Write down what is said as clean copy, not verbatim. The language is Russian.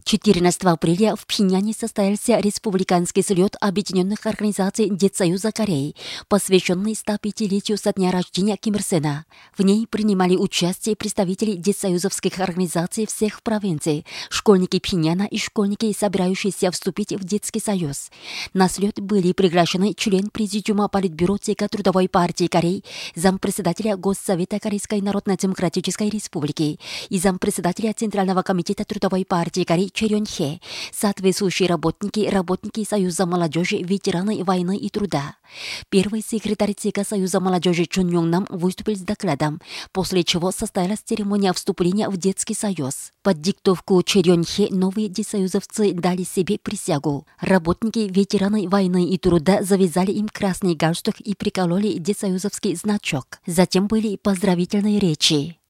14 апреля в Пхеньяне состоялся республиканский слет Объединенных организаций Детсоюза Кореи, посвященный 105-летию со дня рождения Ким Ир Сена. В ней принимали участие представители детсоюзовских организаций всех провинций, школьники Пхеньяна и школьники, собирающиеся вступить в детский союз. На слет были приглашены член Президиума Политбюро ЦК Трудовой партии Кореи, зампредседателя Госсовета Корейской Народно-Демократической Республики и зампредседателя Центрального комитета Трудовой партии Кореи Чэ Рён Хе, соответствующие работники Союза молодежи, ветераны войны и труда. Первый секретарь ЦК Союза молодежи Чон Йонг Нам выступил с докладом, после чего состоялась церемония вступления в детский союз. Под диктовку Чэ Рён Хе новые детсоюзовцы дали себе присягу. Работники, ветераны войны и труда завязали им красный галстук и прикололи детсоюзовский значок. Затем были поздравительные речи.